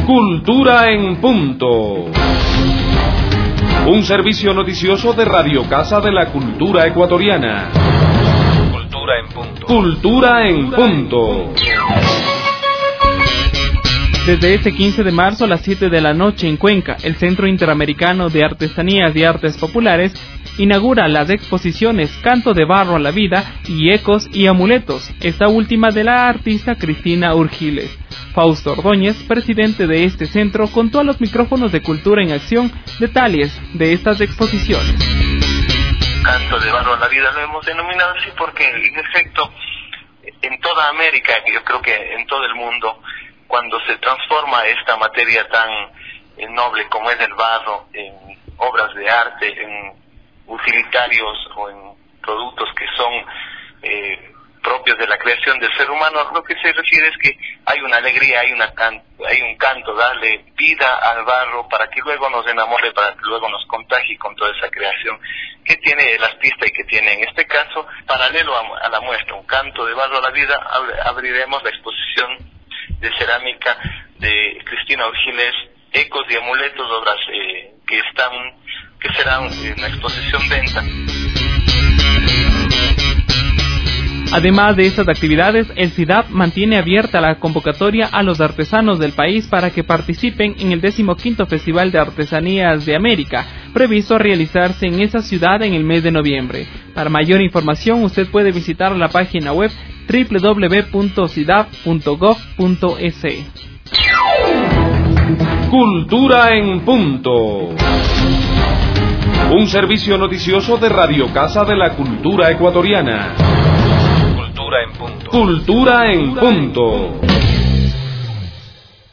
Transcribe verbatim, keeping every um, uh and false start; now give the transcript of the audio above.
Cultura en punto. Un servicio noticioso de Radio Casa de la Cultura Ecuatoriana. Cultura en punto. Cultura en punto. Desde este quince de marzo a las siete de la noche en Cuenca, el Centro Interamericano de Artesanías y Artes Populares inaugura las exposiciones Canto de Barro a la Vida y Ecos y Amuletos, esta última de la artista Cristina Urgiles. Fausto Ordóñez, presidente de este centro, contó a los micrófonos de Cultura en Acción detalles de estas exposiciones. Canto de Barro a la Vida lo hemos denominado así porque, en efecto, en toda América, yo creo que en todo el mundo, cuando se transforma esta materia tan eh, noble como es el barro en obras de arte, en utilitarios o en productos que son eh, propios de la creación del ser humano, lo que se refiere es que hay una alegría, hay una can- hay un canto, darle vida al barro para que luego nos enamore, para que luego nos contagie con toda esa creación que tiene el artista y que tiene en este caso, paralelo a, a la muestra, un canto de barro a la vida, ab- abriremos la exposición de cerámica de Cristina Urgiles, Ecos y Amuletos, obras eh, que están, que serán en la exposición venta. Además de estas actividades, el C I D A P mantiene abierta la convocatoria a los artesanos del país para que participen en el decimoquinto Festival de Artesanías de América, previsto realizarse en esa ciudad en el mes de noviembre. Para mayor información, usted puede visitar la página web doble u doble u doble u punto cidap punto gov punto es. Cultura en punto. Un servicio noticioso de Radio Casa de la Cultura Ecuatoriana. Cultura en punto. Cultura en punto.